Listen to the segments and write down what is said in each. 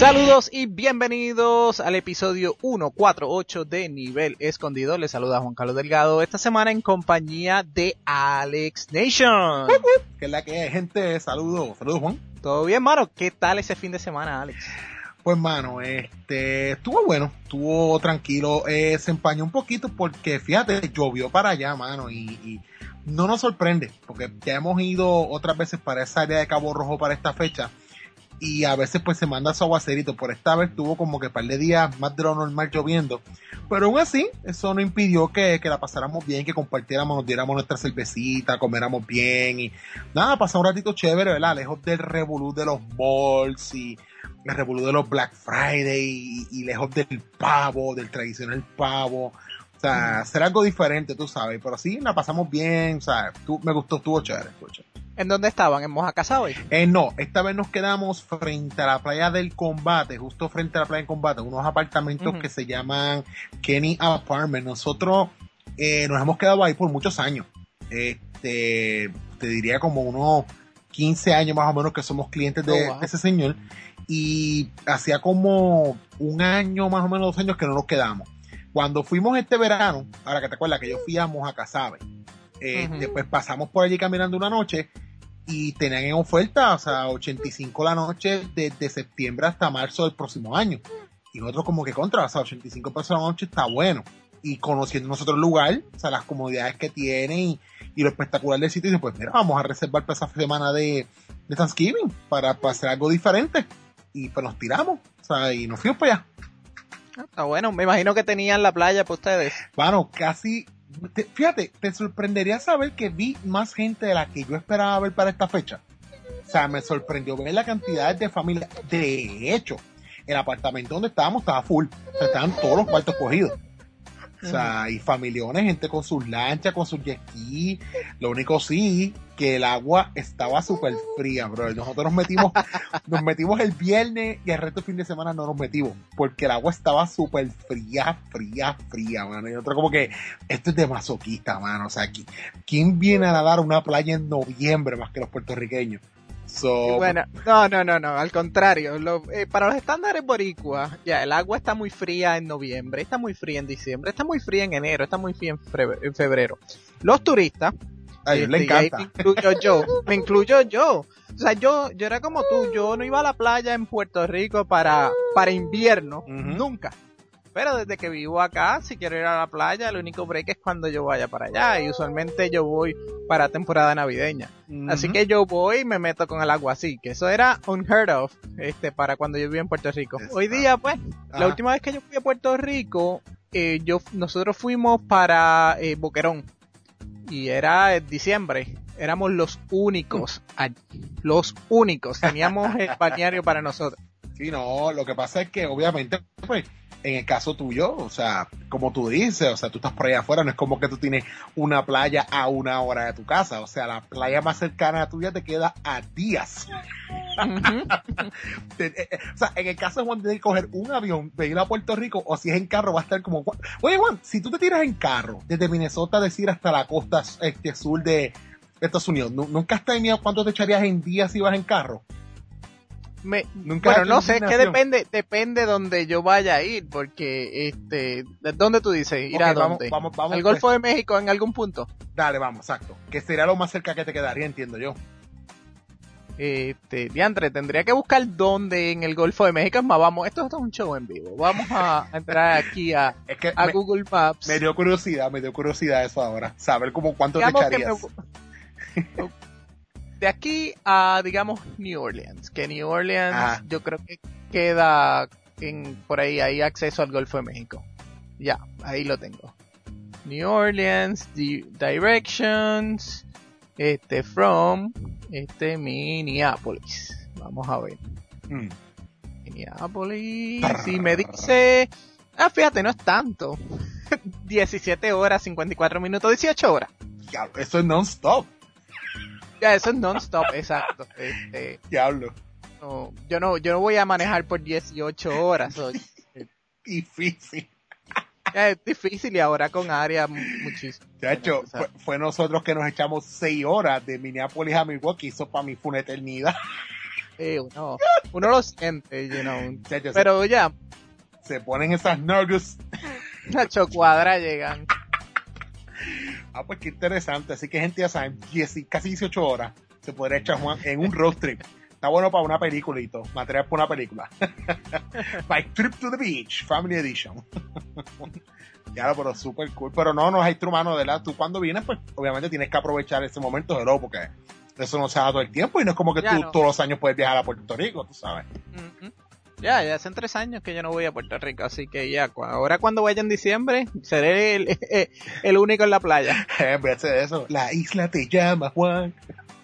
Saludos y bienvenidos al episodio 148 de Nivel Escondido. Les saluda Juan Carlos Delgado esta semana en compañía de Alex Nation. ¿Qué es la que hay, gente? Saludos Juan. ¿Todo bien, mano? ¿Qué tal ese fin de semana, Alex? Pues, mano, estuvo bueno, estuvo tranquilo, se empañó un poquito porque, fíjate, llovió para allá, mano, y no nos sorprende, porque ya hemos ido otras veces para esa área de Cabo Rojo para esta fecha, y a veces pues se manda su aguacerito. Por esta vez tuvo como que un par de días más de lo normal lloviendo, pero aún así eso no impidió que la pasáramos bien, que compartiéramos, nos diéramos nuestra cervecita, comiéramos bien y nada, pasar un ratito chévere, ¿verdad? Lejos del revolú de los malls y el revolú de los Black Friday y lejos del pavo, del tradicional pavo. O sea, hacer algo diferente, tú sabes, pero sí, la pasamos bien, o sea, me gustó, estuvo chévere. ¿En dónde estaban? ¿En Mojacasabe? No, esta vez nos quedamos frente a la playa del Combate, justo frente a la playa del Combate, unos apartamentos que se llaman Kenny Apartment. Nosotros nos hemos quedado ahí por muchos años. Te diría como unos 15 años más o menos que somos clientes de ese señor. Y hacía como un año, más o menos 2 años que no nos quedamos. Cuando fuimos este verano, ahora que te acuerdas que yo fui a Mojacasabe, pues pasamos por allí caminando una noche y tenían en oferta, o sea, 85 la noche desde septiembre hasta marzo del próximo año. Y nosotros como que contra, o sea, 85 pesos la noche está bueno. Y conociendo nosotros el lugar, o sea, las comodidades que tiene y lo espectacular del sitio, y pues mira, vamos a reservar para esa semana de Thanksgiving para hacer algo diferente. Y pues nos tiramos, o sea, y nos fuimos para allá. Está bueno, me imagino que tenían la playa para ustedes. Bueno, casi, fíjate, te sorprendería saber que vi más gente de la que yo esperaba ver para esta fecha. O sea, me sorprendió ver la cantidad de familias. De hecho, el apartamento donde estábamos estaba full, o sea, estaban todos los cuartos cogidos. O sea, y familiones, gente con sus lanchas, con sus jet ski. Lo único sí, que el agua estaba súper fría, bro. Nosotros nos metimos el viernes y el resto del fin de semana no nos metimos, porque el agua estaba súper fría, mano. Y otro como que, esto es de masoquista, mano. O sea, ¿quién viene a nadar a una playa en noviembre más que los puertorriqueños? Bueno, no, al contrario, para los estándares boricuas, ya el agua está muy fría en noviembre, está muy fría en diciembre, está muy fría en enero, está muy fría en febrero. Los turistas, a ellos les encanta. Me incluyo yo. O sea, yo era como tú, yo no iba a la playa en Puerto Rico para invierno, nunca. Pero desde que vivo acá, si quiero ir a la playa, el único break es cuando yo vaya para allá. Y usualmente yo voy para temporada navideña. Así que yo voy y me meto con el agua así. Que eso era unheard of, para cuando yo vivía en Puerto Rico. Hoy día, pues, la última vez que yo fui a Puerto Rico, nosotros fuimos para Boquerón. Y era en diciembre. Éramos los únicos allí. Los únicos. Teníamos el balneario para nosotros. Sí, no, lo que pasa es que obviamente, pues, en el caso tuyo, o sea, como tú dices, o sea, tú estás por allá afuera, no es como que tú tienes una playa a 1 hora de tu casa, o sea, la playa más cercana a tuya te queda a días. O sea, en el caso de Juan, tienes que coger un avión de ir a Puerto Rico, o si es en carro va a estar como... Oye, Juan, si tú te tiras en carro, desde Minnesota, decir hasta la costa sur de Estados Unidos, ¿nunca has tenido cuánto te echarías en días si vas en carro? Bueno, no sé, es que depende donde yo vaya a ir, porque ¿de dónde tú dices? ¿Ir a dónde? Vamos, ¿Al Golfo de México en algún punto? Dale, vamos, exacto. Que sería lo más cerca que te quedaría, entiendo yo. Diantre, tendría que buscar dónde en el Golfo de México. Es más, vamos, esto es un show en vivo. Vamos a entrar aquí a Google Maps. Me dio curiosidad eso ahora. Saber como cuánto te echarías. De aquí a, digamos, New Orleans, que New Orleans yo creo que queda por ahí, hay acceso al Golfo de México. Ya, ahí lo tengo. New Orleans, directions, from, Minneapolis. Vamos a ver. Minneapolis, si me dice, fíjate, no es tanto. 17 horas, 54 minutos, 18 horas. Ya, eso es non-stop. Ya, eso es non-stop, exacto. Diablo. No, yo no voy a manejar por 18 horas hoy. Difícil. Ya, es difícil y ahora con área muchísimo. De hecho, fue nosotros que nos echamos 6 horas de Minneapolis a Milwaukee. Eso para mí fue una eternidad. uno lo siente, pero ya. Se ponen esas nervios. Nacho Cuadra llegan. Pues qué interesante. Así que gente, ya saben, casi 18 horas se podría echar Juan en un road trip. Está bueno para una película y todo. Material para una película. By Trip to the Beach, Family Edition. Ya, pero súper cool. Pero no es humano, ¿verdad? Tú cuando vienes, pues obviamente tienes que aprovechar ese momento, ¿verdad? Porque eso no se da todo el tiempo y no es como que tú todos los años puedes viajar a Puerto Rico, tú sabes. Ya hacen 3 años que yo no voy a Puerto Rico, así que ya, ahora cuando vaya en diciembre, seré el único en la playa. Fíjate de eso. La isla te llama, Juan.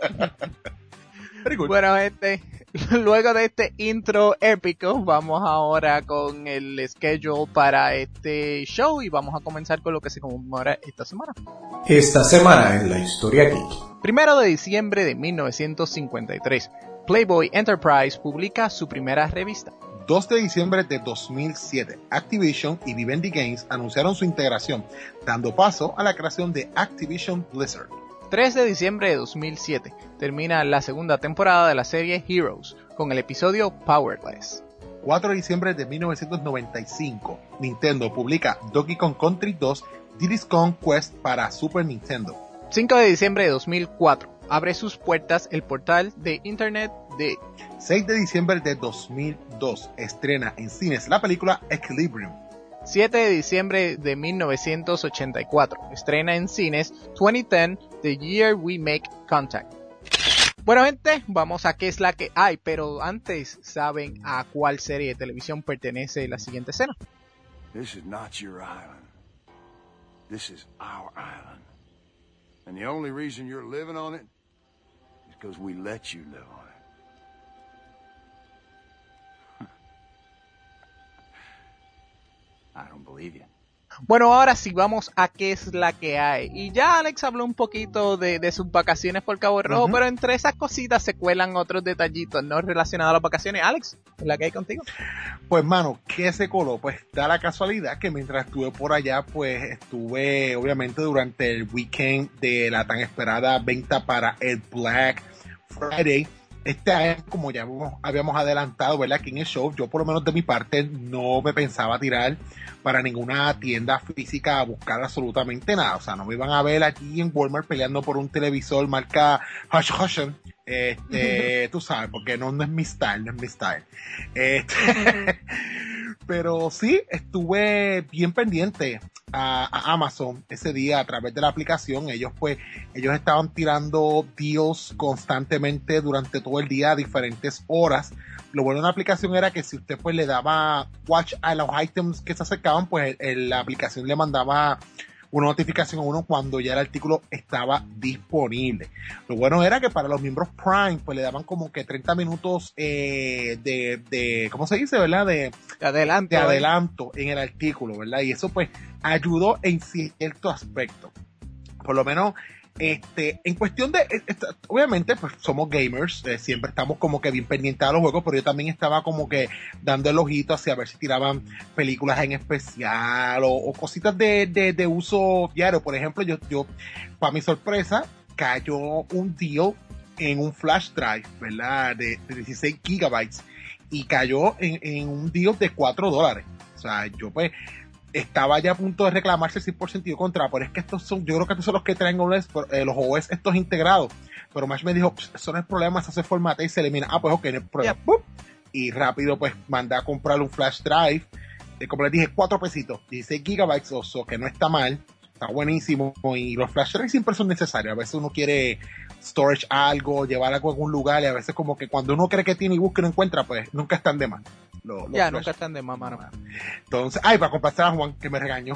Bueno, gente, luego de este intro épico, vamos ahora con el schedule para este show y vamos a comenzar con lo que se conmemora esta semana. Esta semana en la historia geek. 1 de diciembre de 1953, Playboy Enterprise publica su primera revista. 2 de diciembre de 2007, Activision y Vivendi Games anunciaron su integración, dando paso a la creación de Activision Blizzard. 3 de diciembre de 2007, termina la segunda temporada de la serie Heroes, con el episodio Powerless. 4 de diciembre de 1995, Nintendo publica Donkey Kong Country 2 Diddy's Kong Quest para Super Nintendo. 5 de diciembre de 2004, abre sus puertas el portal de internet de... 6 de diciembre de 2002, estrena en cines la película Equilibrium. 7 de diciembre de 1984, estrena en cines 2010, The Year We Make Contact. Bueno, gente, vamos a qué es la que hay, pero antes, ¿saben a cuál serie de televisión pertenece la siguiente escena? This is not your island. This is our island. And the only reason you're living on it is because we let you live on it. I don't believe you. Bueno, ahora sí vamos a qué es la que hay. Y ya Alex habló un poquito de sus vacaciones por Cabo Rojo, pero entre esas cositas se cuelan otros detallitos no relacionados a las vacaciones. Alex, ¿es la que hay contigo? Pues mano, ¿qué se coló? Pues da la casualidad que mientras estuve por allá, pues estuve obviamente durante el weekend de la tan esperada venta para el Black Friday. Este año, como ya habíamos adelantado, ¿verdad? Aquí en el show, yo por lo menos de mi parte no me pensaba tirar para ninguna tienda física a buscar absolutamente nada. O sea, no me iban a ver aquí en Walmart peleando por un televisor marca Hush Hush. Tú sabes, porque no es mi style, no es mi style. Pero sí, estuve bien pendiente a Amazon ese día a través de la aplicación. Ellos estaban tirando deals constantemente durante todo el día a diferentes horas. Lo bueno de la aplicación era que si usted pues le daba watch a los items que se acercaban, pues la aplicación le mandaba una notificación a uno cuando ya el artículo estaba disponible. Lo bueno era que para los miembros Prime pues le daban como que 30 minutos de ¿cómo se dice? ¿Verdad? De adelanto en el artículo, ¿verdad? Y eso pues ayudó en cierto aspecto. Por lo menos en cuestión de, obviamente pues somos gamers, siempre estamos como que bien pendientes a los juegos, pero yo también estaba como que dando el ojito hacia ver si tiraban películas en especial o cositas de uso diario. Por ejemplo, yo para mi sorpresa cayó un deal en un flash drive, ¿verdad? De 16 gigabytes y cayó en un deal de $4. O sea, yo pues estaba ya a punto de reclamarse 100% contra, pero es que yo creo que estos son los que traen los OS estos integrados, pero Mash me dijo, eso no es problema, eso se formata y se elimina, pues ok, no es problema, y rápido pues mandé a comprar un flash drive, como les dije, 4 pesitos, 16 gigabytes, o que no está mal, está buenísimo, y los flash drives siempre son necesarios, a veces uno quiere storage algo, llevar algo a algún lugar, y a veces como que cuando uno cree que tiene y busca y no encuentra, pues nunca están de más. Nunca están de más, mano. Entonces, para complacer a Juan, que me regañó.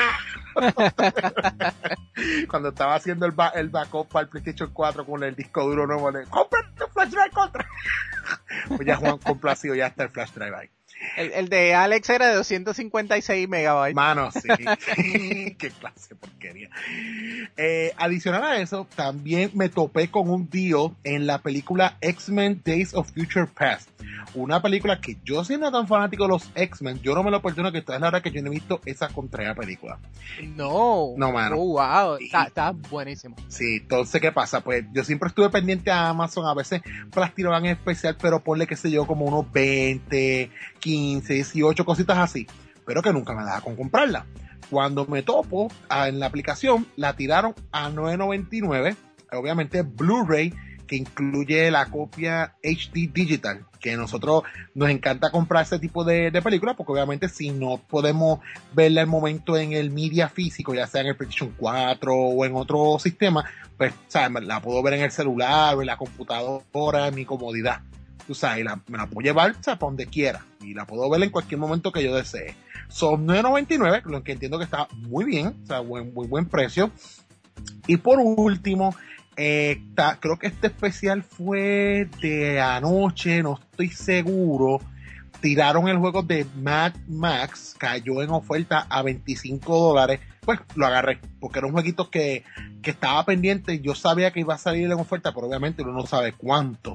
Cuando estaba haciendo el backup para el PlayStation 4 con el disco duro nuevo, ¡cómprate un flash drive contra! Pues ya Juan complacido, ya está el flash drive ahí. El de Alex era de 256 megabytes. Mano, sí. Qué clase de porquería. Adicional a eso, también me topé con un deal en la película X-Men Days of Future Past. Una película que yo, siendo tan fanático de los X-Men, yo no me lo perdono, que esta es la verdad que yo no he visto esa contraria película. No, mano. Oh, wow. Está buenísimo. Sí, entonces, ¿qué pasa? Pues yo siempre estuve pendiente a Amazon, a veces las tiraban en especial, pero ponle, qué sé yo, como unos 20, 15, 18 cositas así, pero que nunca me daba con comprarla. Cuando me topo en la aplicación, la tiraron a $9.99, obviamente Blu-ray, que incluye la copia HD digital, que a nosotros nos encanta comprar ese tipo de películas, porque obviamente si no podemos verla al momento en el media físico, ya sea en el PlayStation 4 o en otro sistema, pues, ¿sabes? La puedo ver en el celular o en la computadora, en mi comodidad. Tú sabes, me la puedo llevar, ¿sabes? Para donde quiera, y la puedo ver en cualquier momento que yo desee. Son $9.99, lo que entiendo que está muy bien, o sea, muy buen precio. Y por último, creo que este especial fue de anoche, no estoy seguro. Tiraron el juego de Mad Max, cayó en oferta a $25. Pues lo agarré, porque era un jueguito que estaba pendiente. Yo sabía que iba a salir en oferta, pero obviamente uno no sabe cuánto.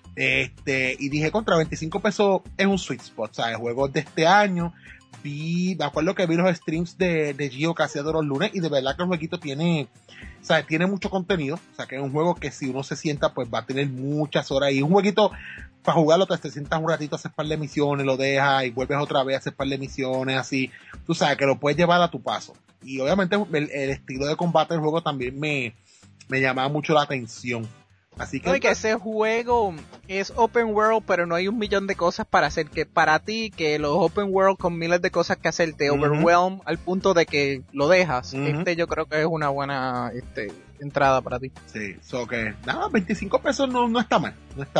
Y dije, contra $25 es un sweet spot, ¿sabes? Juegos de este año. Me acuerdo que vi los streams de Gio que hacía de los lunes, y de verdad que el jueguito tiene mucho contenido. O sea, que es un juego que si uno se sienta, pues va a tener muchas horas. Y un jueguito para jugarlo, te sientas un ratito, haces par de misiones, lo dejas y vuelves otra vez a hacer par de misiones, así. Tú sabes que lo puedes llevar a tu paso. Y obviamente el estilo de combate del juego también me llamaba mucho la atención. Así que, no, y que ese juego es open world, pero no hay un millón de cosas para hacer, que para ti, que los open world con miles de cosas que hacer te overwhelm al punto de que lo dejas. Yo creo que es una buena entrada para ti. Sí, que nada, $25 no está mal,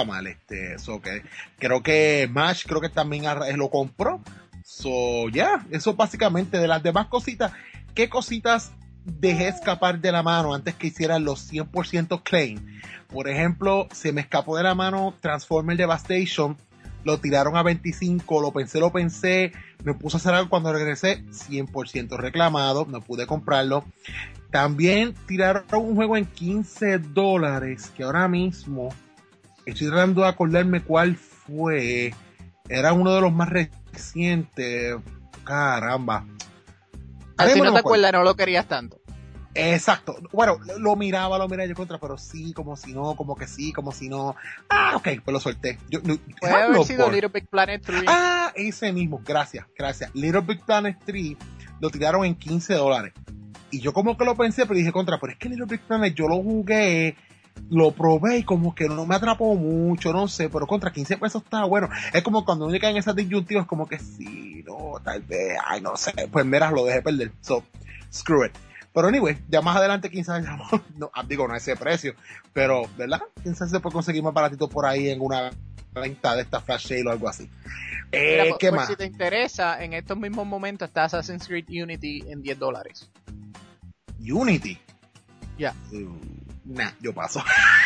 que creo que Mash creo que también lo compró. Eso básicamente. De las demás cositas, ¿qué cositas dejé escapar de la mano antes que hicieran los 100% claim? Por ejemplo, se me escapó de la mano Transformers Devastation, lo tiraron a 25, lo pensé, me puse a hacer algo cuando regresé, 100% reclamado, no pude comprarlo. También tiraron un juego en $15, que ahora mismo estoy tratando de acordarme cuál fue. Era uno de los más recientes. Caramba. Si no te acuerdas, no lo querías tanto. Exacto. Bueno, lo miraba yo contra, pero sí, como si no, como que sí, como si no. Ok, pues lo solté. Puede haber sido Little Big Planet 3. Ese mismo, gracias. Little Big Planet 3 lo tiraron en $15. Y yo como que lo pensé, pero dije contra, pero es que Little Big Planet yo lo jugué, lo probé y como que no me atrapó mucho, no sé, pero contra $15 está bueno. Es como cuando uno cae en esas disyuntivas, como que sí, no, tal vez, no sé, pues mira, lo dejé perder. So, screw it. Pero anyway, ya más adelante quizás no a ese precio, pero ¿verdad? Quizás se puede conseguir más baratito por ahí en una venta de esta flash sale o algo así. Mira, ¿Qué pues más? Si te interesa, en estos mismos momentos está Assassin's Creed Unity en $10. Unity. Ya. Yo paso.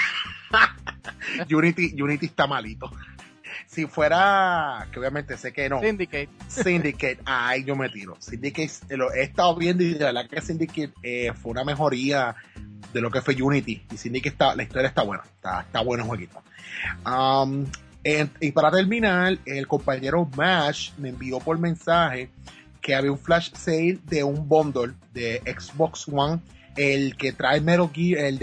Unity está malito. Si fuera, que obviamente sé que no. Syndicate, ay, yo me tiro. Syndicate, he estado viendo y de verdad que Syndicate fue una mejoría de lo que fue Unity. Y Syndicate la historia está buena. Está bueno el jueguito. Y para terminar, el compañero Mash me envió por mensaje que había un flash sale de un bundle de Xbox One, el que trae Metal Gear, el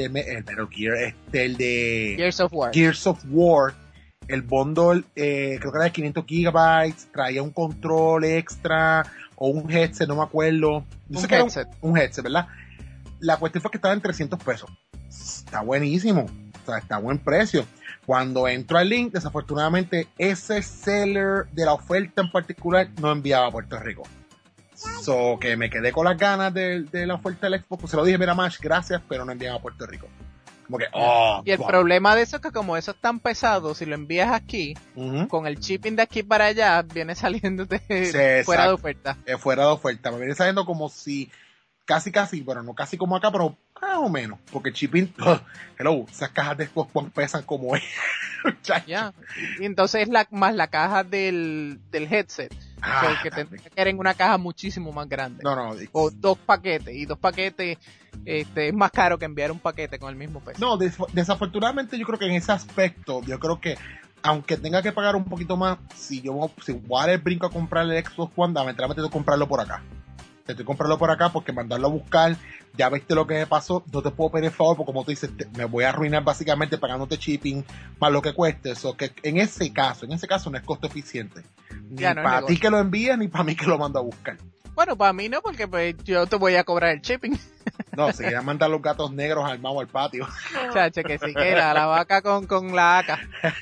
de Gears of War. El bundle, creo que era de 500 gigabytes, traía un control extra o un headset, no me acuerdo. Un headset, ¿verdad? La cuestión fue que estaba en $300. Está buenísimo, o sea, está a buen precio. Cuando entro al link, desafortunadamente, ese seller de la oferta en particular no enviaba a Puerto Rico. Que me quedé con las ganas de la oferta del Xbox. Pues se lo dije, mira, Mash, gracias, pero no enviaba a Puerto Rico. Como que, y el problema de eso es que como eso es tan pesado, si lo envías aquí, con el shipping de aquí para allá, viene saliendo fuera de oferta. Fuera de oferta. Me viene saliendo como si, casi, bueno, no casi como acá, pero más o menos. Porque el shipping, hello, esas cajas de Xbox One pesan como es. Ya. Y entonces más la caja del headset. O sea, que tendría que ser en una caja muchísimo más grande. No. O 2 paquetes. Y 2 paquetes es más caro que enviar un paquete con el mismo peso. No, desafortunadamente yo creo que en ese aspecto, yo creo que aunque tenga que pagar un poquito más, si voy a dar el brinco a comprar el Xbox One, dame, tengo que comprarlo por acá. Tengo que comprarlo por acá porque mandarlo a buscar, ya viste lo que me pasó, no te puedo pedir el favor porque como tú dices, me voy a arruinar básicamente pagándote shipping más lo que cueste. Eso que en ese caso no es costo eficiente. Ni Ya, no para es ti que lo envíes, ni para mí que lo mando a buscar. Bueno, para mí no, porque pues yo te voy a cobrar el shipping. No, si quieres mandar los gatos negros armados al patio. Chacho, que sí que la vaca con la AK.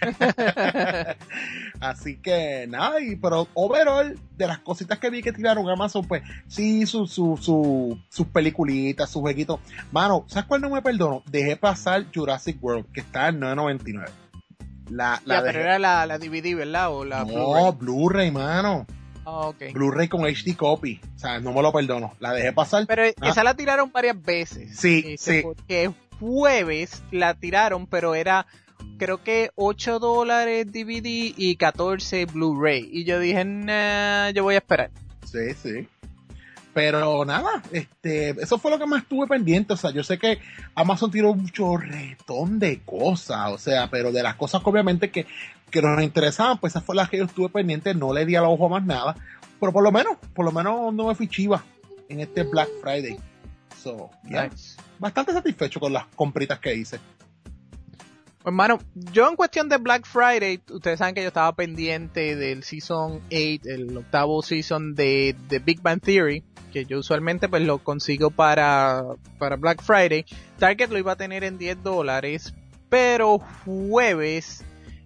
Así que nada, pero overall, de las cositas que vi que tiraron Amazon, pues sí, sus peliculitas, sus jueguitos. Mano, ¿sabes cuál no me perdono? Dejé pasar Jurassic World, que está en 9.99. Pero era la DVD, ¿verdad? O la no, Blu-ray, mano. Oh, okay. Blu-ray con HD copy. O sea, no me lo perdono. La dejé pasar. Pero esa la tiraron varias veces. Sí. Porque jueves la tiraron, pero era creo que $8 DVD y 14 Blu-ray. Y yo dije, nah, yo voy a esperar. Sí. Pero nada, eso fue lo que más estuve pendiente. O sea, yo sé que Amazon tiró un chorretón de cosas. O sea, pero de las cosas que obviamente que nos interesaban, pues esas fueron las que yo estuve pendiente. No le di al ojo a más nada. Pero por lo menos no me fui chiva en este Black Friday. So, yeah. Nice. Bastante satisfecho con las compritas que hice. Hermano, yo en cuestión de Black Friday, ustedes saben que yo estaba pendiente del Season 8, el 8º Season de Big Bang Theory, que yo usualmente pues lo consigo para Black Friday. Target lo iba a tener en $10, pero jueves,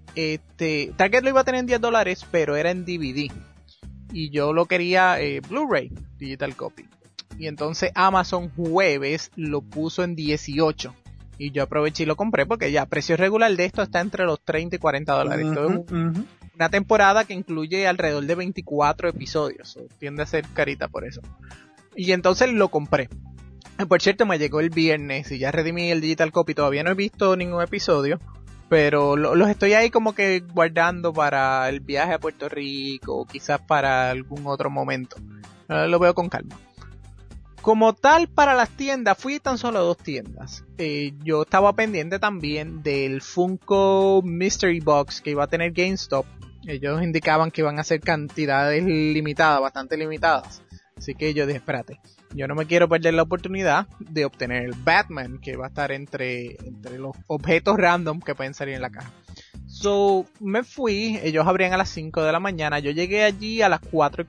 Target lo iba a tener en $10, pero era en DVD. Y yo lo quería Blu-ray, Digital Copy. Y entonces Amazon jueves lo puso en 18. Y yo aproveché y lo compré porque ya precio regular de esto está entre los $30 y $40. Una temporada que incluye alrededor de 24 episodios. Tiende a ser carita por eso. Y entonces lo compré. Por cierto, me llegó el viernes y ya redimí el Digital Copy. Todavía no he visto ningún episodio, pero los estoy ahí como que guardando para el viaje a Puerto Rico o quizás para algún otro momento. Lo veo con calma. Como tal, para las tiendas, fui tan solo a 2 tiendas. Yo estaba pendiente también del Funko Mystery Box que iba a tener GameStop. Ellos indicaban que iban a ser cantidades limitadas, bastante limitadas. Así que yo dije, espérate, yo no me quiero perder la oportunidad de obtener el Batman, que va a estar entre los objetos random que pueden salir en la caja. So, me fui, ellos abrían a las 5 de la mañana, yo llegué allí a las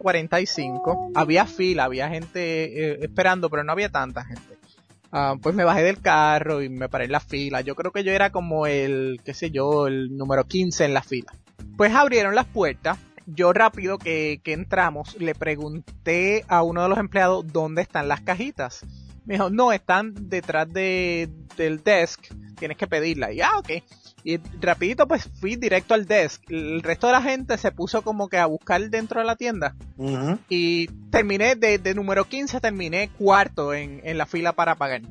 4:45, había fila, había gente esperando, pero no había tanta gente. Pues me bajé del carro y me paré en la fila, yo creo que yo era como el número 15 en la fila. Pues abrieron las puertas, yo rápido que entramos, le pregunté a uno de los empleados dónde están las cajitas. Me dijo, no, están detrás del desk, tienes que pedirla. Y ok. Y rapidito pues fui directo al desk. El resto de la gente se puso como que a buscar dentro de la tienda. Y terminé de número 15, terminé cuarto en la fila para pagar.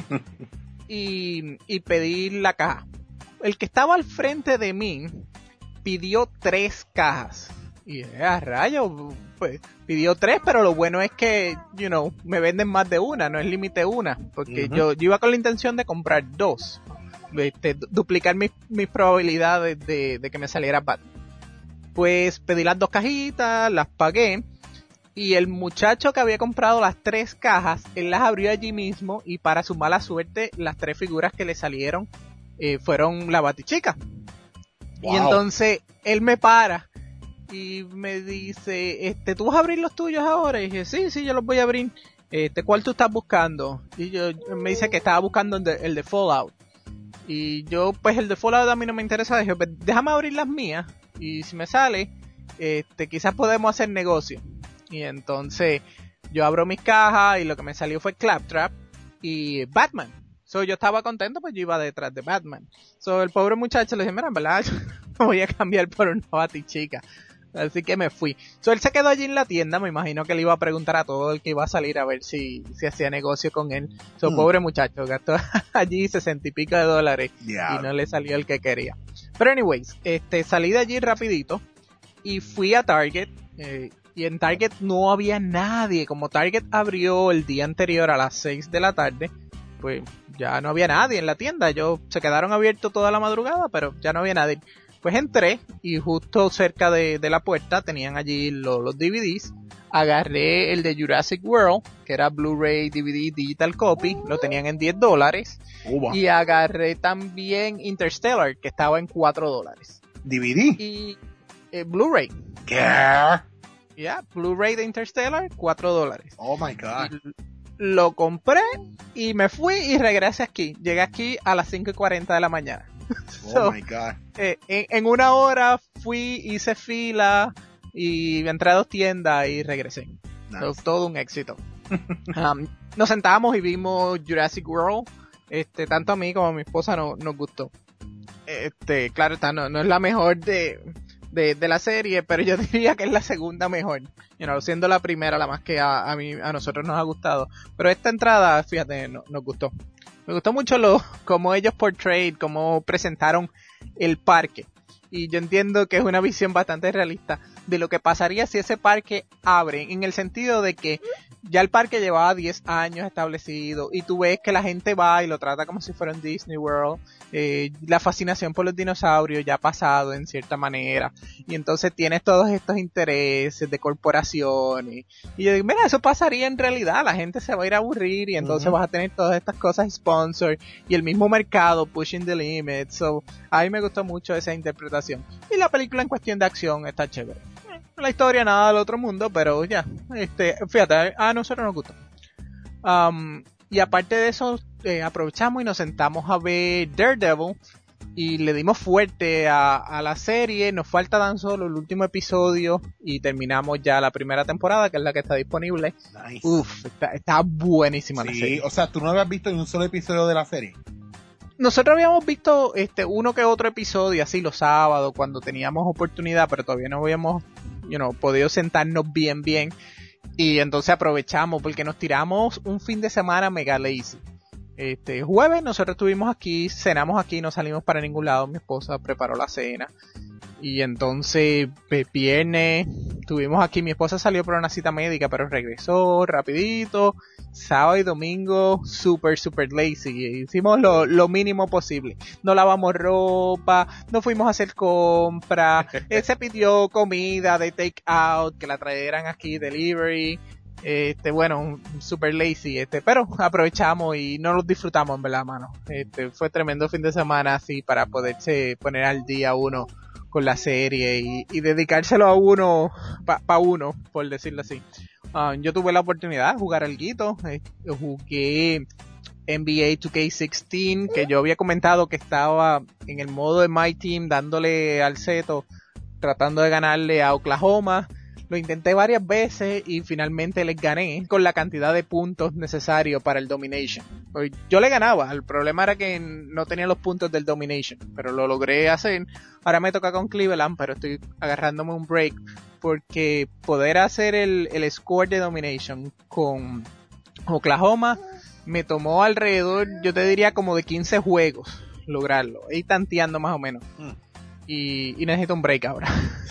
y pedí la caja. El que estaba al frente de mí pidió 3 cajas. Y a rayo, pues pidió 3, pero lo bueno es que, me venden más de una, no es límite una. Porque yo iba con la intención de comprar 2. Duplicar mis probabilidades de que me saliera Batman. Pues pedí las 2 cajitas, las pagué y el muchacho que había comprado las 3 cajas, él las abrió allí mismo y para su mala suerte las 3 figuras que le salieron fueron la Batichica. Wow. Y entonces él me para y me dice, ¿tú vas a abrir los tuyos ahora? Y dije, sí, yo los voy a abrir. ¿Cuál tú estás buscando? Y me dice que estaba buscando el de Fallout. Y yo, pues el de Fallout a mí no me interesa. Dije, pues, déjame abrir las mías. Y si me sale, quizás podemos hacer negocio. Y entonces yo abro mis cajas y lo que me salió fue Claptrap y Batman. So yo estaba contento, pues yo iba detrás de Batman. So el pobre muchacho le dije, mira, en verdad, yo me voy a cambiar por una Batichica. Así que me fui. So él se quedó allí en la tienda, me imagino que le iba a preguntar a todo el que iba a salir a ver si hacía negocio con él. So pobre muchacho, gastó allí $60 y pico y no le salió el que quería. Pero anyways, salí de allí rapidito y fui a Target, y en Target no había nadie. Como Target abrió el día anterior a las 6 de la tarde, pues ya no había nadie en la tienda. Se quedaron abiertos toda la madrugada, pero ya no había nadie. Pues entré y justo cerca de la puerta tenían allí los DVDs. Agarré el de Jurassic World, que era Blu-ray, DVD, Digital Copy, lo tenían en $10. Y agarré también Interstellar, que estaba en $4. ¿DVD? Y Blu-ray. ¿Qué? Blu-ray de Interstellar, $4. Oh my God. Lo compré y me fui y regresé aquí. Llegué aquí a las 5:40 de la mañana. Oh my God. En una hora fui, hice fila y entré a 2 tiendas y regresé. Nice. Todo un éxito. Nos sentamos y vimos Jurassic World. Tanto a mí como a mi esposa nos gustó. Claro está, no es la mejor de la serie, pero yo diría que es la segunda mejor. Siendo la primera la más que a nosotros nos ha gustado. Pero esta entrada, fíjate, nos gustó. Me gustó mucho cómo ellos cómo presentaron el parque. Y yo entiendo que es una visión bastante realista de lo que pasaría si ese parque abre, en el sentido de que ya el parque llevaba 10 años establecido y tú ves que la gente va y lo trata como si fuera en Disney World. La fascinación por los dinosaurios ya ha pasado en cierta manera, y entonces tienes todos estos intereses de corporaciones, y yo digo, mira, eso pasaría en realidad, la gente se va a ir a aburrir y entonces vas a tener todas estas cosas sponsor y el mismo mercado pushing the limits. So, a mí me gustó mucho esa interpretación, y la película en cuestión de acción está chévere. La historia nada del otro mundo, pero ya, fíjate, a nosotros nos gustó. Y aparte de eso, aprovechamos y nos sentamos a ver Daredevil y le dimos fuerte a la serie. Nos falta tan solo el último episodio y terminamos ya la primera temporada, que es la que está disponible. Nice. Está buenísima la serie. O sea, ¿tú no habías visto ni un solo episodio de la serie? Nosotros habíamos visto uno que otro episodio así los sábados cuando teníamos oportunidad, pero todavía no habíamos podido sentarnos bien. Y entonces aprovechamos porque nos tiramos un fin de semana mega lazy. Jueves nosotros estuvimos aquí, cenamos aquí, no salimos para ningún lado. Mi esposa preparó la cena. Y entonces viernes estuvimos aquí. Mi esposa salió por una cita médica, pero regresó rapidito. Sábado y domingo super lazy. Hicimos lo mínimo posible. No lavamos ropa, no fuimos a hacer compras. Se pidió comida de take out, que la trajeran aquí delivery. Bueno, super lazy, pero aprovechamos y no los disfrutamos, en verdad, mano. Fue tremendo fin de semana así para poderse poner al día uno con la serie y dedicárselo a uno, pa uno, por decirlo así. Yo tuve la oportunidad de jugar alguito, jugué NBA 2K16, que yo había comentado que estaba en el modo de My Team dándole al seto, tratando de ganarle a Oklahoma. Lo intenté varias veces y finalmente les gané con la cantidad de puntos necesarios para el Domination. Pues yo le ganaba, el problema era que no tenía los puntos del Domination, pero lo logré hacer. Ahora me toca con Cleveland, pero estoy agarrándome un break porque poder hacer el score de Domination con Oklahoma me tomó alrededor, yo te diría como de 15 juegos lograrlo, y tanteando más o menos. Y necesito un break ahora.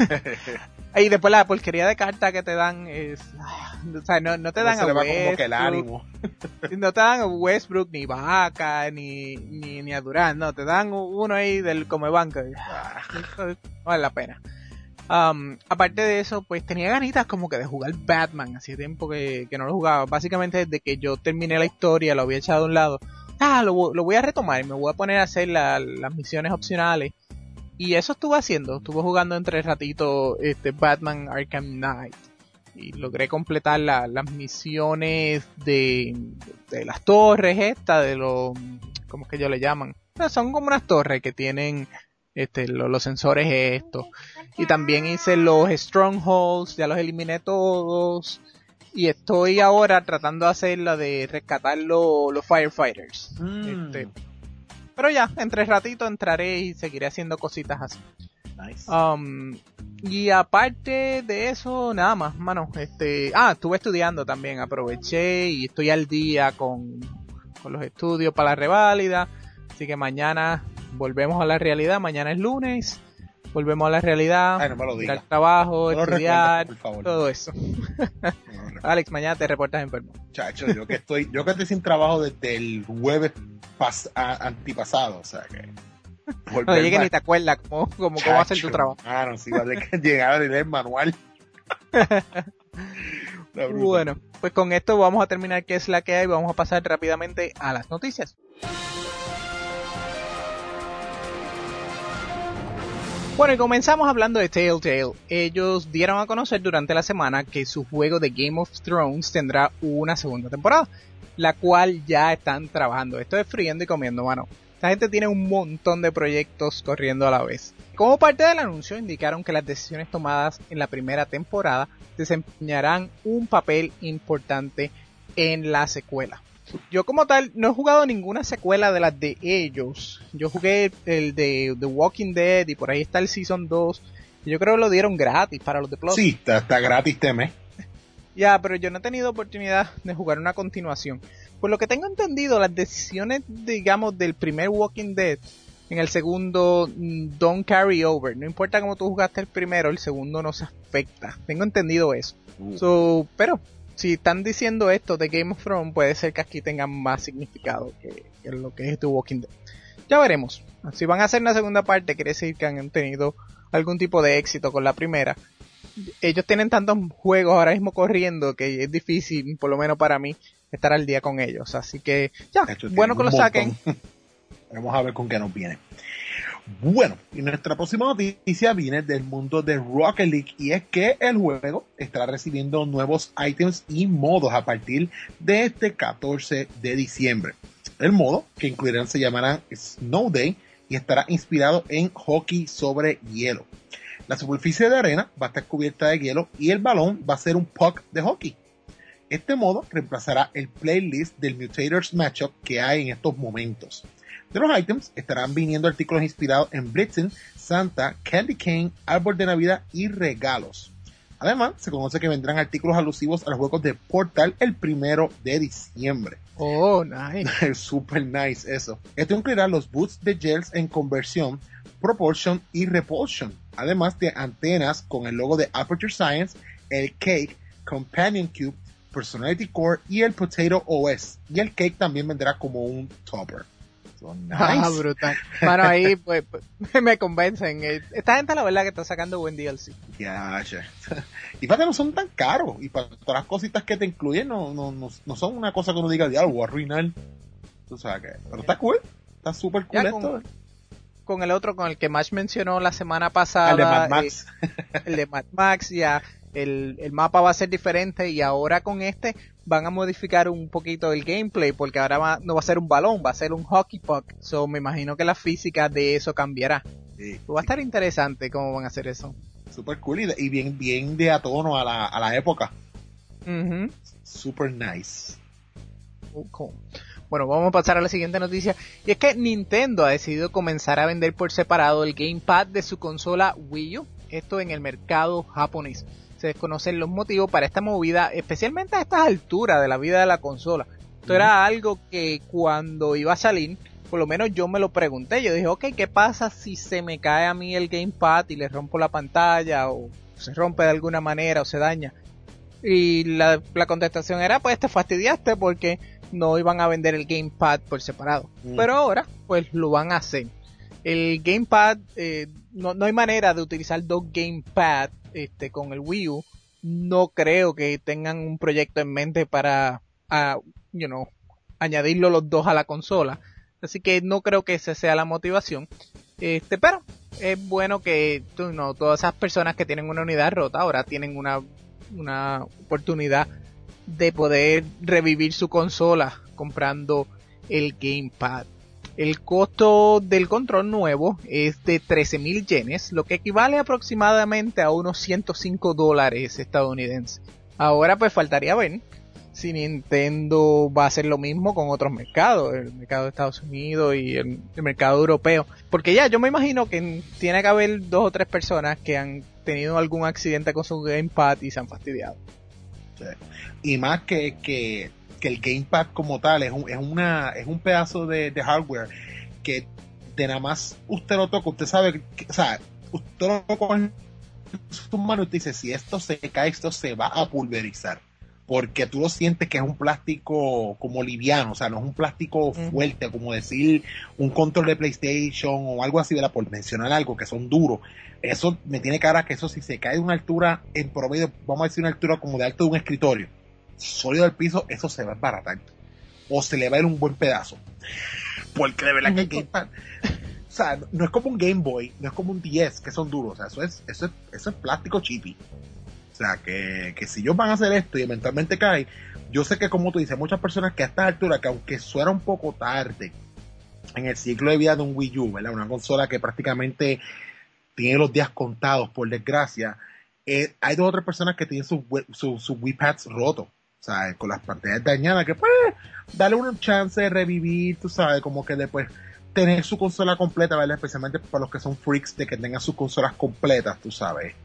Y después la porquería de carta que te dan es, o sea, no te dan a Westbrook, no te dan a Westbrook ni Vaca ni a Durant, no, te dan uno ahí del come banca. No vale la pena. Aparte de eso, pues tenía ganitas como que de jugar Batman, hacía tiempo que no lo jugaba, básicamente desde que yo terminé la historia, lo había echado a un lado. Lo voy a retomar y me voy a poner a hacer las misiones opcionales. Y eso estuve jugando entre ratitos Batman Arkham Knight. Y logré completar las misiones de las torres estas, ¿cómo es que ellos le llaman? Son como unas torres que tienen los sensores estos. Y también hice los Strongholds, ya los eliminé todos. Y estoy ahora tratando de hacer la de rescatar los Firefighters. Pero ya, entre ratito entraré y seguiré haciendo cositas así. Nice. Y aparte de eso, nada más, mano. Estuve estudiando también, aproveché y estoy al día con los estudios para la reválida. Así que mañana volvemos a la realidad, mañana es lunes, volvemos a la realidad, ay, no me lo digas. Ir al trabajo, no estudiar, por favor. todo eso. Alex, mañana te reportas enfermo. Chacho, yo que estoy sin trabajo desde el jueves antipasado, o sea que... Oye, que ni te acuerdas cómo va a ser tu trabajo. Claro, sí, va a tener que llegar a leer el manual. Bueno, pues con esto vamos a terminar qué es la que hay, vamos a pasar rápidamente a las noticias. Bueno, y comenzamos hablando de Telltale. Ellos dieron a conocer durante la semana que su juego de Game of Thrones tendrá una segunda temporada, la cual ya están trabajando. Esto es friendo y comiendo, mano. Esta gente tiene un montón de proyectos corriendo a la vez. Como parte del anuncio, indicaron que las decisiones tomadas en la primera temporada desempeñarán un papel importante en la secuela. Yo como tal no he jugado ninguna secuela de las de ellos. Yo jugué el de The Walking Dead y por ahí está el Season 2. Yo creo que lo dieron gratis para los de Plus. Sí, está gratis este mes. Ya, pero yo no he tenido oportunidad de jugar una continuación. Por lo que tengo entendido, las decisiones, digamos, del primer Walking Dead en el segundo don't carry over. No importa cómo tú jugaste el primero, el segundo no se afecta. Tengo entendido eso. Pero si están diciendo esto de Game of Thrones, puede ser que aquí tengan más significado que lo que es The Walking Dead. Ya veremos. Si van a hacer una segunda parte, quiere decir que han tenido algún tipo de éxito con la primera. Ellos tienen tantos juegos ahora mismo corriendo que es difícil, por lo menos para mí, estar al día con ellos. Así que ya, bueno que lo saquen. Vamos a ver con qué nos viene. Bueno, y nuestra próxima noticia viene del mundo de Rocket League, y es que el juego estará recibiendo nuevos ítems y modos a partir de este 14 de diciembre. El modo que incluirán se llamará Snow Day y estará inspirado en hockey sobre hielo. La superficie de arena va a estar cubierta de hielo y el balón va a ser un puck de hockey. Este modo reemplazará el playlist del Mutators Matchup que hay en estos momentos. De los ítems estarán viniendo artículos inspirados en Blitzen, Santa, Candy Cane, Árbol de Navidad y regalos. Además, se conoce que vendrán artículos alusivos a los juegos de Portal el 1 de diciembre. Oh, nice. Super nice eso. Esto incluirá los boots de gels en conversión, Proportion y Repulsion, además de antenas con el logo de Aperture Science, el Cake, Companion Cube, Personality Core y el Potato OS. Y el Cake también vendrá como un topper. So, nice. Ah, brutal. Bueno, ahí pues me convencen. Esta gente la verdad que está sacando buen DLC. Ya. Y para que no son tan caros. Y para todas las cositas que te incluyen no son una cosa que uno diga, diablo, voy a arruinar. Tú sabes que... Pero está cool. Está súper cool esto. Con el otro, con el que Max mencionó la semana pasada. El de Mad Max. El de Mad Max, ya. El mapa va a ser diferente y ahora con este van a modificar un poquito el gameplay porque ahora no va a ser un balón, va a ser un hockey puck. So me imagino que la física de eso cambiará. Sí, va a estar interesante cómo van a hacer eso. Super cool y bien de a tono a la época. Uh-huh. Super nice. Cool. Bueno, vamos a pasar a la siguiente noticia. Y es que Nintendo ha decidido comenzar a vender por separado el gamepad de su consola Wii U. Esto en el mercado japonés. Se desconocen los motivos para esta movida, especialmente a estas alturas de la vida de la consola. Esto era algo que cuando iba a salir, por lo menos yo me lo pregunté. Yo dije, ok, ¿qué pasa si se me cae a mí el gamepad y le rompo la pantalla o se rompe de alguna manera o se daña? Y la contestación era, pues te fastidiaste porque no iban a vender el gamepad por separado. Pero ahora, pues lo van a hacer. El gamepad, no hay manera de utilizar dos gamepads con el Wii U. No creo que tengan un proyecto en mente para, añadirlo los dos a la consola. Así que no creo que esa sea la motivación. Pero es bueno que todas esas personas que tienen una unidad rota ahora tienen una oportunidad de poder revivir su consola comprando el gamepad. El costo del control nuevo es de 13,000 yenes, lo que equivale aproximadamente a unos $105 estadounidenses. Ahora pues faltaría ver si Nintendo va a hacer lo mismo con otros mercados, el mercado de Estados Unidos y el mercado europeo. Porque ya, yo me imagino que tiene que haber 2 o 3 personas que han tenido algún accidente con su gamepad y se han fastidiado. Sí. Y más que el gamepad como tal es un pedazo de hardware que nada más usted lo toca, usted sabe que, o sea, usted lo coge en su mano y usted dice, si esto se cae, esto se va a pulverizar, porque tú lo sientes que es un plástico como liviano, o sea, no es un plástico fuerte, como decir un control de PlayStation o algo así, ¿verdad? Por mencionar algo, que son duros. Eso me tiene cara que eso, si se cae de una altura, en promedio, vamos a decir una altura como de alto de un escritorio, sólido del piso, eso se va a desbaratar. O se le va a ir un buen pedazo. Porque de verdad que hay que estar... O sea, no es como un Game Boy, no es como un 10, que son duros. O sea, eso es plástico chippy. O sea, que si ellos van a hacer esto y eventualmente cae, yo sé que, como tú dices, muchas personas que a esta altura, que aunque suena un poco tarde en el ciclo de vida de un Wii U, ¿verdad? Una consola que prácticamente tiene los días contados, por desgracia, hay 2 o 3 personas que tienen sus Wii Pads rotos. O sea, con las pantallas dañadas, que pues, darle una chance de revivir, tú sabes, como que después tener su consola completa, ¿verdad? Especialmente para los que son freaks de que tengan sus consolas completas, tú sabes,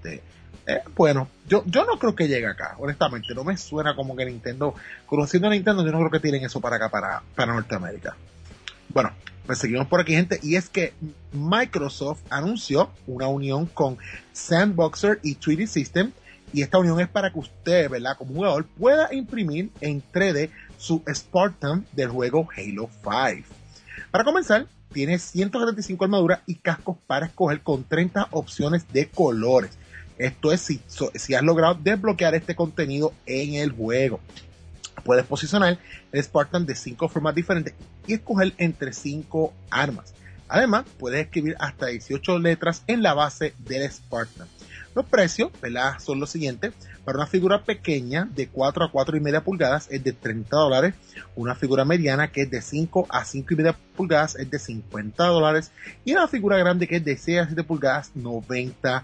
bueno, yo no creo que llegue acá, honestamente, no me suena como que Nintendo, conociendo a Nintendo, yo no creo que tienen eso para acá, para Norteamérica. Bueno, pues seguimos por aquí, gente, y es que Microsoft anunció una unión con Sandboxer y 3D System, y esta unión es para que usted, ¿verdad?, como jugador, pueda imprimir en 3D su Spartan del juego Halo 5. Para comenzar, tiene 175 armaduras y cascos para escoger con 30 opciones de colores. Esto es si has logrado desbloquear este contenido en el juego. Puedes posicionar el Spartan de 5 formas diferentes y escoger entre 5 armas. Además, puedes escribir hasta 18 letras en la base del Spartan. Los precios, ¿verdad?, son los siguientes. Para una figura pequeña de 4 a 4,5 pulgadas es de $30. Una figura mediana que es de 5 a 5,5 pulgadas es de $50. Y una figura grande que es de 6 a 7 pulgadas, $90.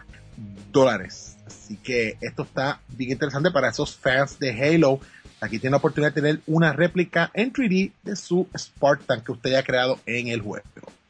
Así que esto está bien interesante para esos fans de Halo. Aquí tiene la oportunidad de tener una réplica en 3D de su Spartan que usted haya creado en el juego.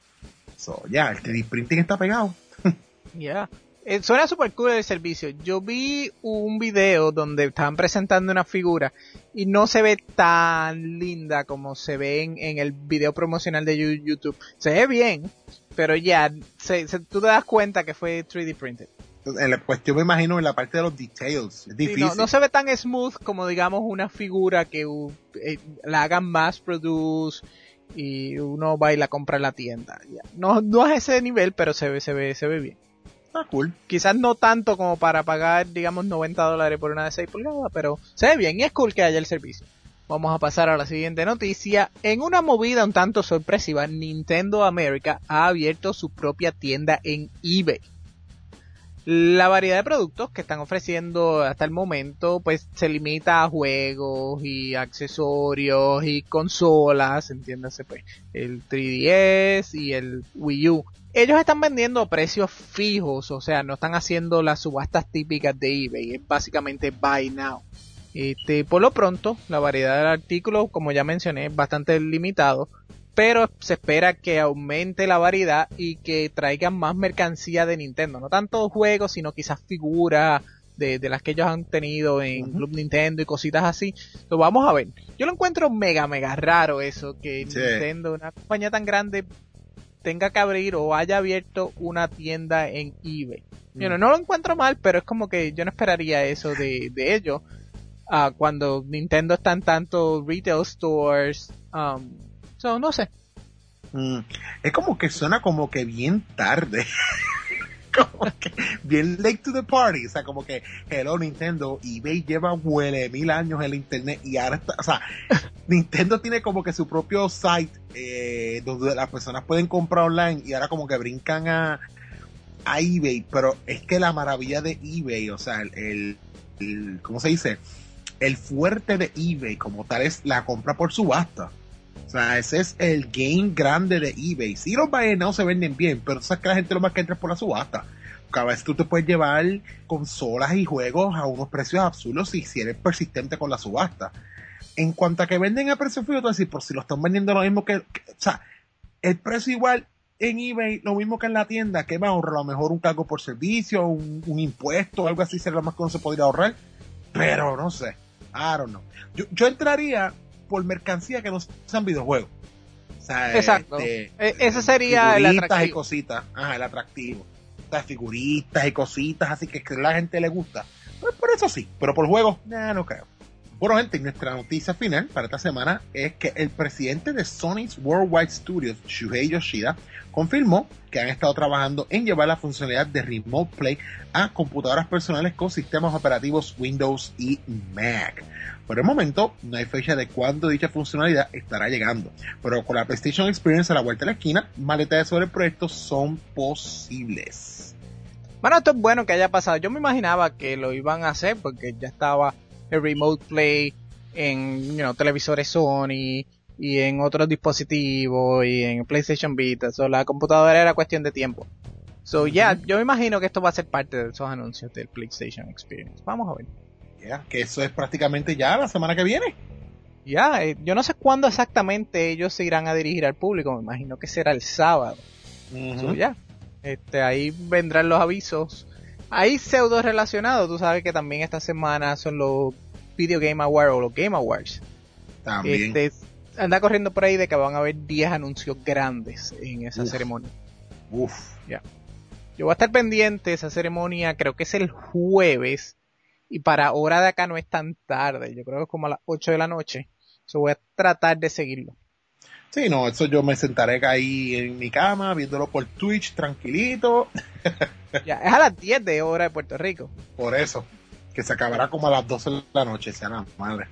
El 3D printing está pegado. Ya. Suena super cool el servicio. Yo vi un video donde estaban presentando una figura y no se ve tan linda como se ve en el video promocional de YouTube. Se ve bien, pero ya, tú te das cuenta que fue 3D printed. Pues yo me imagino en la parte de los details. Es difícil. Sí, no se ve tan smooth como, digamos, una figura que la hagan mass produce y uno va y la compra en la tienda. Ya. No es ese nivel, pero se ve bien. Está cool. Quizás no tanto como para pagar, digamos, $90 por una de 6 pulgadas, pero se ve bien y es cool que haya el servicio. Vamos a pasar a la siguiente noticia. En una movida un tanto sorpresiva, Nintendo America ha abierto su propia tienda en eBay. La variedad de productos que están ofreciendo hasta el momento pues se limita a juegos y accesorios y consolas, entiéndase pues el 3DS y el Wii U. Ellos están vendiendo a precios fijos, o sea, no están haciendo las subastas típicas de eBay, es básicamente buy now. Por lo pronto, la variedad de artículos, como ya mencioné, es bastante limitado, pero se espera que aumente la variedad y que traigan más mercancía de Nintendo, no tanto juegos, sino quizás figuras de las que ellos han tenido en Club Nintendo y cositas así. Lo vamos a ver. Yo lo encuentro mega raro eso, que Nintendo, una compañía tan grande, tenga que abrir o haya abierto una tienda en eBay. No lo encuentro mal, pero es como que yo no esperaría eso de ellos cuando Nintendo está en tantos retail stores. No sé. Es como que suena como que bien tarde. Como que bien late to the party. O sea, como que hello Nintendo, eBay lleva huele 1000 años en la internet y ahora está, o sea, Nintendo tiene como que su propio site donde las personas pueden comprar online y ahora como que brincan a eBay, pero es que la maravilla de eBay, o sea, el ¿cómo se dice? El fuerte de eBay como tal es la compra por subasta. O sea, ese es el game grande de eBay. Sí, los buy now se venden bien, pero tú sabes que la gente lo más que entra es por la subasta. Cada vez tú te puedes llevar consolas y juegos a unos precios absurdos si eres persistente con la subasta. En cuanto a que venden a precio fijo, tú vas a decir, por si lo están vendiendo lo mismo que o sea, el precio igual en eBay, lo mismo que en la tienda, que va a ahorrar a lo mejor un cargo por servicio, un impuesto, algo así sería lo más que uno se podría ahorrar. Pero no sé, I don't know. Yo entraría por mercancía que no sean videojuegos. O O sea, exacto. Ese sería el atractivo. Y cositas. Ajá, el atractivo. O sea, figuritas y cositas, así que a la gente le gusta. Pues por eso sí, pero por juegos, no creo. Bueno, gente, nuestra noticia final para esta semana es que el presidente de Sony's Worldwide Studios, Shuhei Yoshida, confirmó que han estado trabajando en llevar la funcionalidad de Remote Play a computadoras personales con sistemas operativos Windows y Mac. Por el momento, no hay fecha de cuándo dicha funcionalidad estará llegando, pero con la PlayStation Experience a la vuelta de la esquina, más detalles sobre el proyecto son posibles. Bueno, esto es bueno que haya pasado. Yo me imaginaba que lo iban a hacer porque ya estaba el Remote Play en televisores Sony y en otros dispositivos y en PlayStation Vita. La computadora era cuestión de tiempo. Yo me imagino que esto va a ser parte de esos anuncios del PlayStation Experience. Vamos a ver. Que eso es prácticamente ya la semana que viene. Yo no sé cuándo exactamente ellos se irán a dirigir al público. Me imagino que será el sábado. Ahí vendrán los avisos. Hay pseudo relacionados. Tú sabes que también esta semana son los Video Game Awards o los Game Awards. También. Anda corriendo por ahí de que van a haber 10 anuncios grandes en esa ceremonia. Yo voy a estar pendiente de esa ceremonia. Creo que es el jueves. Y para hora de acá no es tan tarde. Yo creo que es como a las 8 de la noche. Voy a tratar de seguirlo. Sí, no, eso yo me sentaré ahí en mi cama, viéndolo por Twitch, tranquilito. Es a las 10 de hora de Puerto Rico. Por eso, que se acabará como a las 12 de la noche, sea la madre.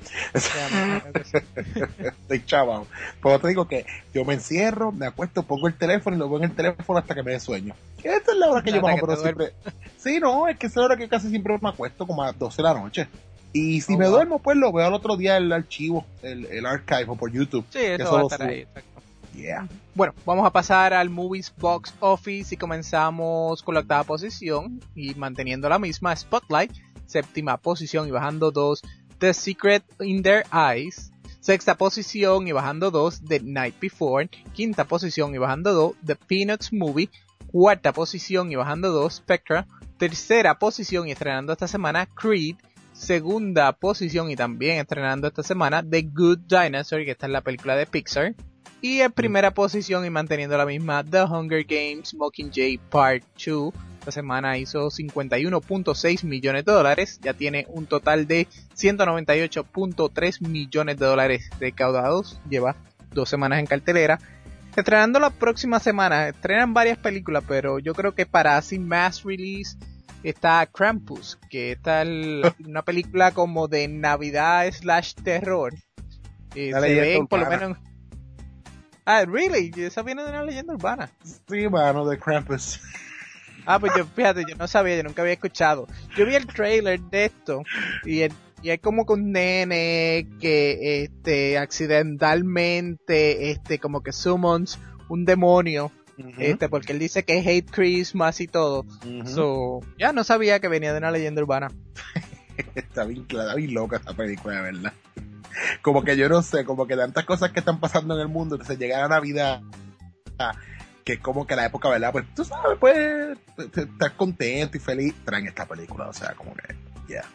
Estoy chaval. Pero te digo que yo me encierro, me acuesto, pongo el teléfono y lo pongo en el teléfono hasta que me dé sueño. Esta es la hora que yo más o menos siempre... Sí, no, es que esa es la hora que casi siempre me acuesto, como a las 12 de la noche. Y si me duermo, pues lo veo al otro día el archivo, el archive por YouTube. Sí, eso va a estar ahí, exacto. Bueno, vamos a pasar al Movies Box Office y comenzamos con la octava posición y manteniendo la misma, Spotlight, séptima posición y bajando 2, The Secret in Their Eyes, sexta posición y bajando 2, The Night Before, quinta posición y bajando 2, The Peanuts Movie, cuarta posición y bajando 2, Spectra, tercera posición y estrenando esta semana, Creed, segunda posición y también estrenando esta semana, The Good Dinosaur, que esta es la película de Pixar, y en primera posición y manteniendo la misma, The Hunger Games Mockingjay Part 2. Esta semana hizo $51.6 millones, ya tiene un total de $198.3 millones recaudados, lleva 2 semanas en cartelera. Estrenando la próxima semana, estrenan varias películas, pero yo creo que para así mass release está Krampus, que está una película como de Navidad / terror. Se ve por lo menos... really? Esa viene de una leyenda urbana. Sí, mano, de Krampus. Pues fíjate, yo no sabía, yo nunca había escuchado. Yo vi el trailer de esto y es como con un nene que accidentalmente como que summons un demonio, porque él dice que es Hate Christmas y todo. Ya no sabía que venía de una leyenda urbana. Está bien loca esta película, de verdad. Como que yo no sé, como que tantas cosas que están pasando en el mundo, entonces llega la Navidad, que es como que la época, ¿verdad? Pues tú sabes, pues, estar contento y feliz, traen esta película, o sea, como que,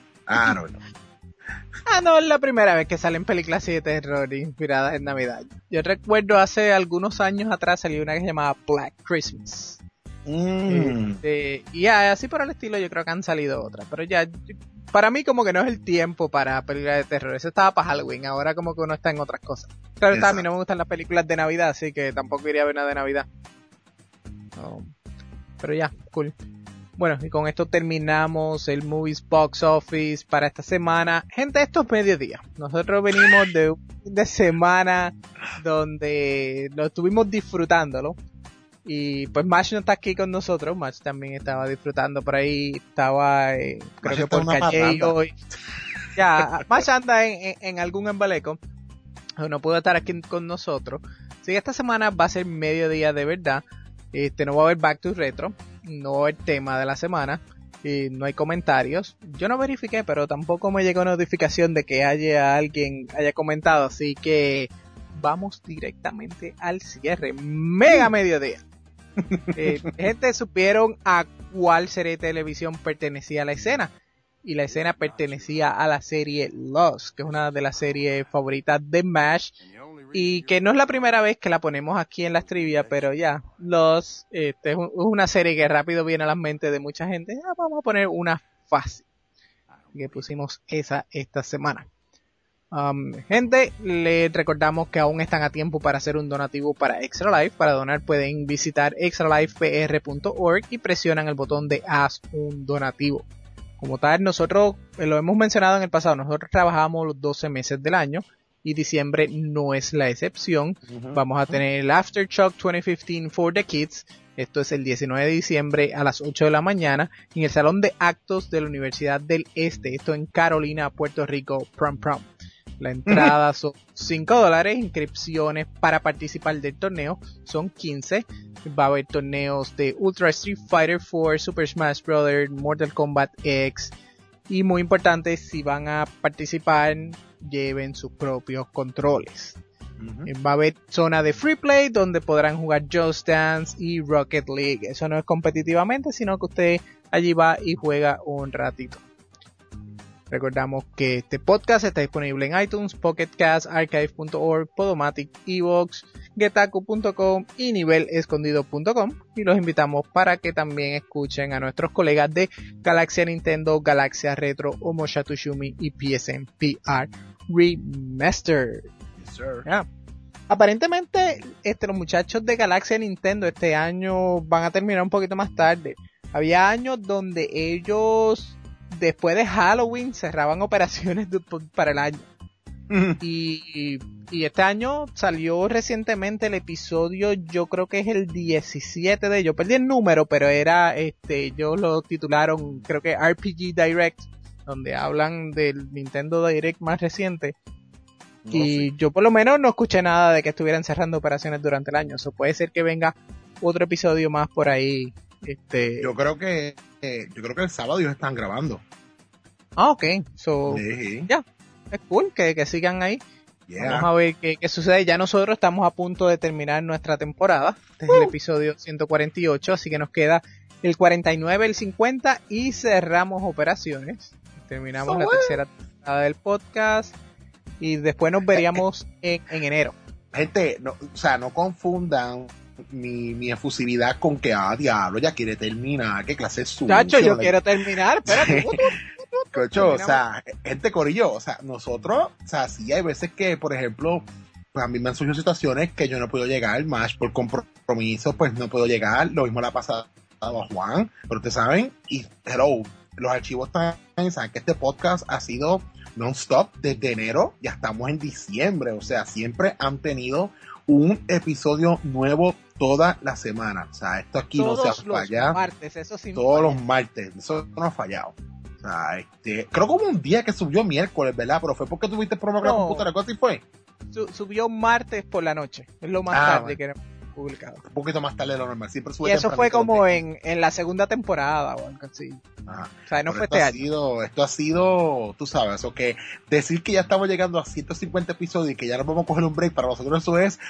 no es la primera vez que salen películas así de terror inspiradas en Navidad. Yo recuerdo hace algunos años atrás salió una que se llamaba Black Christmas. Y así por el estilo yo creo que han salido otras, pero para mí como que no es el tiempo para películas de terror. Eso estaba para Halloween, ahora como que uno está en otras cosas. Claro, a mí no me gustan las películas de Navidad, así que tampoco iría a ver una de Navidad. Pero cool. Bueno, y con esto terminamos el Movies Box Office para esta semana. Gente, esto es mediodía. Nosotros venimos de un fin de semana donde lo estuvimos disfrutándolo. Y pues Mash no está aquí con nosotros. Mash también estaba disfrutando por ahí. Estaba, creo que por calle hoy. Mash anda en algún embaleco. No pudo estar aquí con nosotros. Así que esta semana va a ser mediodía de verdad. No va a haber Back to Retro. No va a haber tema de la semana. No hay comentarios. Yo no verifiqué, pero tampoco me llegó notificación de que alguien haya comentado. Así que vamos directamente al cierre. Mega mediodía. Gente, supieron a cuál serie de televisión pertenecía a la escena. Y la escena pertenecía a la serie Lost, que es una de las series favoritas de MASH. y que no es la primera vez que la ponemos aquí en las trivia, pero ya, Lost, es una serie que rápido viene a la mente de mucha gente. Vamos a poner una fácil, que pusimos esta semana. Gente, les recordamos que aún están a tiempo para hacer un donativo para Extra Life. Para donar pueden visitar extralifepr.org y presionan el botón de haz un donativo. Como tal, nosotros lo hemos mencionado en el pasado, nosotros trabajamos los 12 meses del año y diciembre no es la excepción. Vamos a tener el Aftershock 2015 for the Kids. Esto es el 19 de diciembre a las 8 de la mañana en el Salón de Actos de la Universidad del Este. Esto en Carolina, Puerto Rico, Prom. La entrada son $5, inscripciones para participar del torneo son 15. Va a haber torneos de Ultra Street Fighter 4, Super Smash Bros., Mortal Kombat X. Y muy importante, si van a participar, lleven sus propios controles. Va a haber zona de free play donde podrán jugar Just Dance y Rocket League. Eso no es competitivamente, sino que usted allí va y juega un ratito. Recordamos que este podcast está disponible en iTunes, Pocket Cast, Archive.org, Podomatic, Evox, Getaku.com y Nivelescondido.com. Y los invitamos para que también escuchen a nuestros colegas de Galaxia Nintendo, Galaxia Retro, Omosha Tushumi y PSN PR Remastered. Yes, sir. Yeah. Aparentemente, los muchachos de Galaxia Nintendo este año van a terminar un poquito más tarde. Había años donde ellos, después de Halloween, cerraban operaciones para el año. Y este año salió recientemente el episodio, yo creo que es el 17 de ellos. Perdí el número, pero era, ellos lo titularon, creo que RPG Direct, donde hablan del Nintendo Direct más reciente. Y yo por lo menos no escuché nada de que estuvieran cerrando operaciones durante el año. Eso puede ser que venga otro episodio más por ahí. Yo creo que el sábado ellos están grabando. Ok. Ya, es cool que sigan ahí. Yeah. Vamos a ver qué sucede. Ya nosotros estamos a punto de terminar nuestra temporada. Este es el episodio 148, así que nos queda el 49, el 50 y cerramos operaciones. Terminamos la tercera temporada del podcast. Y después nos veríamos en enero. Gente, no confundan mi efusividad con que, diablo, ya quiere terminar. ¿Qué clase es suya? Chacho, yo quiero terminar, espérate. Cocho, gente corillo, nosotros, sí hay veces que, por ejemplo, pues a mí me han surgido situaciones que yo no puedo llegar, más por compromiso, pues no puedo llegar. Lo mismo le ha pasado a Juan, pero ustedes saben, y hello, los archivos también saben que este podcast ha sido non-stop desde enero, ya estamos en diciembre, o sea, siempre han tenido un episodio nuevo toda la semana. O sea, esto aquí no se ha fallado. Todos los martes, eso no ha fallado. O sea, creo que hubo un día que subió miércoles, ¿verdad? Pero fue porque tuviste problema con la computadora, ¿cuánto fue? Subió martes por la noche, es lo más tarde que hemos publicado. Un poquito más tarde de lo normal, siempre sube. Y eso fue como en la segunda temporada o algo así. Ajá. O sea, no fue esto ha sido, tú sabes, o que decir que ya estamos llegando a 150 episodios y que ya nos vamos a coger un break, para nosotros eso es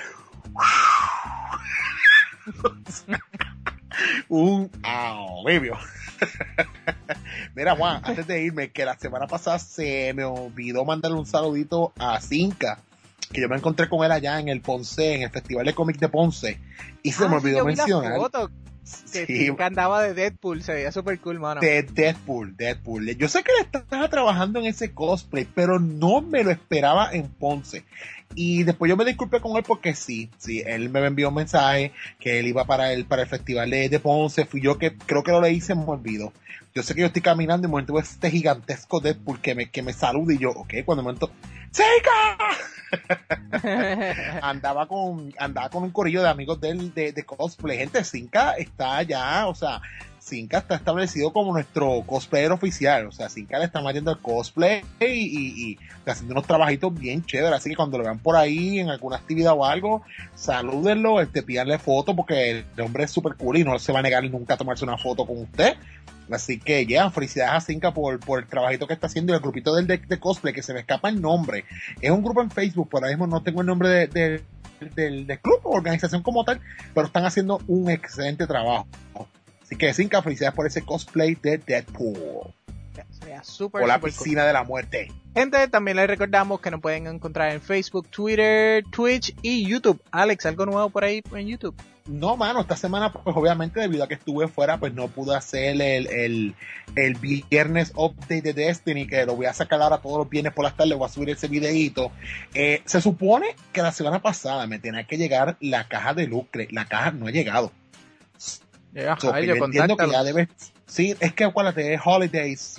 un alivio. Mira, Juan, antes de irme, que la semana pasada se me olvidó mandarle un saludito a Cinca, que yo me encontré con él allá en el Ponce, en el Festival de Cómics de Ponce, y se me olvidó mencionar. Que andaba de Deadpool, se veía super cool, mano. De Deadpool. Yo sé que él estaba trabajando en ese cosplay, pero no me lo esperaba en Ponce. Y después yo me disculpé con él porque sí, él me envió un mensaje que él iba para el festival de Ponce. Fui yo que creo que lo leí y se me olvidó. Yo sé que yo estoy caminando y de momento veo este gigantesco Deadpool que me saluda y yo, cuando de momento, ¡Chica! andaba con un corillo de amigos de cosplay. Gente, Cinca está allá, o sea, Cinca está establecido como nuestro cosplayer oficial. O sea, Cinca le está metiendo el cosplay y está haciendo unos trabajitos bien chéveres. Así que cuando lo vean por ahí en alguna actividad o algo, salúdenlo, pídanle foto porque el hombre es súper cool y no se va a negar nunca a tomarse una foto con usted. Así que felicidades a Cinca por el trabajito que está haciendo y el grupito de cosplay, que se me escapa el nombre. Es un grupo en Facebook, por ahí mismo no tengo el nombre del club o organización como tal, pero están haciendo un excelente trabajo. Así que Cinca, felicidades por ese cosplay de Deadpool. idea. Súper, O la súper piscina de la muerte. Gente, también les recordamos que nos pueden encontrar en Facebook, Twitter, Twitch y YouTube. Alex, ¿algo nuevo por ahí en YouTube? No, mano, esta semana, pues obviamente debido a que estuve fuera, pues no pude hacer el viernes update de Destiny, que lo voy a sacar ahora todos los viernes por las tardes, voy a subir ese videíto. Se supone que la semana pasada me tenía que llegar la caja de Lucre, la caja no ha llegado. Yo entiendo que ya debe, sí, es que acuérdate, es holidays,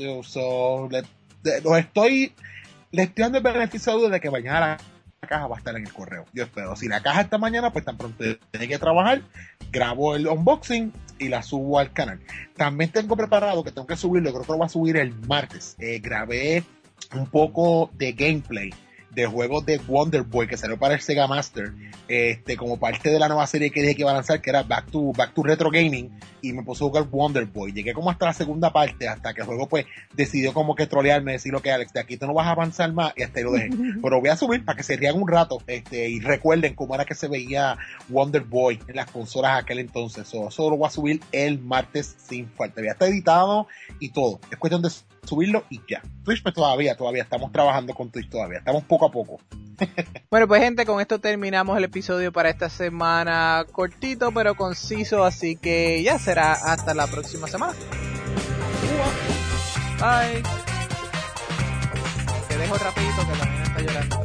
le estoy dando el beneficio de que mañana la caja va a estar en el correo. Yo espero. Si la caja está mañana, pues tan pronto tiene que trabajar, grabo el unboxing y la subo al canal. También tengo preparado que tengo que subirlo, creo que lo voy a subir el martes. Grabé un poco de gameplay de juegos de Wonder Boy que salió para el Sega Master, como parte de la nueva serie que dije que iba a lanzar, que era Back to Retro Gaming, y me puse a jugar Wonder Boy. Llegué como hasta la segunda parte, hasta que el juego pues decidió como que trolearme, decir lo que Alex, de aquí tú no vas a avanzar más, y hasta ahí lo dejé. Pero voy a subir para que se rían un rato, y recuerden cómo era que se veía Wonder Boy en las consolas aquel entonces. Eso lo voy a subir el martes sin falta. Ya está editado y todo. Es cuestión de subirlo y ya. Twitch pues todavía estamos trabajando con Twitch todavía, estamos poco a poco. Bueno, pues gente, con esto terminamos el episodio para esta semana, cortito pero conciso, así que ya será hasta la próxima semana. Bye. Te dejo rapidito que la niña está llorando.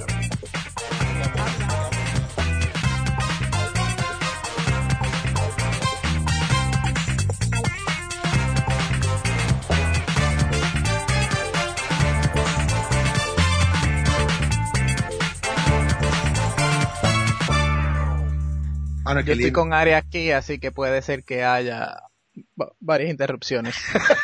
Yo estoy con Ari aquí, así que puede ser que haya varias interrupciones.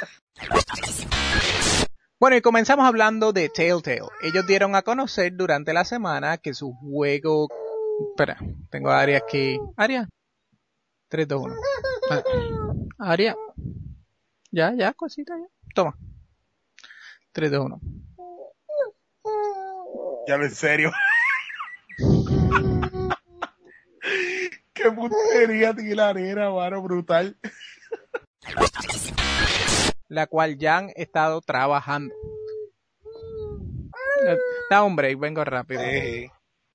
Bueno, y comenzamos hablando de Telltale. Ellos dieron a conocer durante la semana que su juego... Espera, tengo a Ari aquí. Aria. 3, 2, 1. Aria. Ya, cosita, ya. Toma. 3, 2, 1. Ya, en serio. Qué puntería tiene la nena, mano, brutal. La cual ya han estado trabajando. Da un break, vengo rápido. Sí.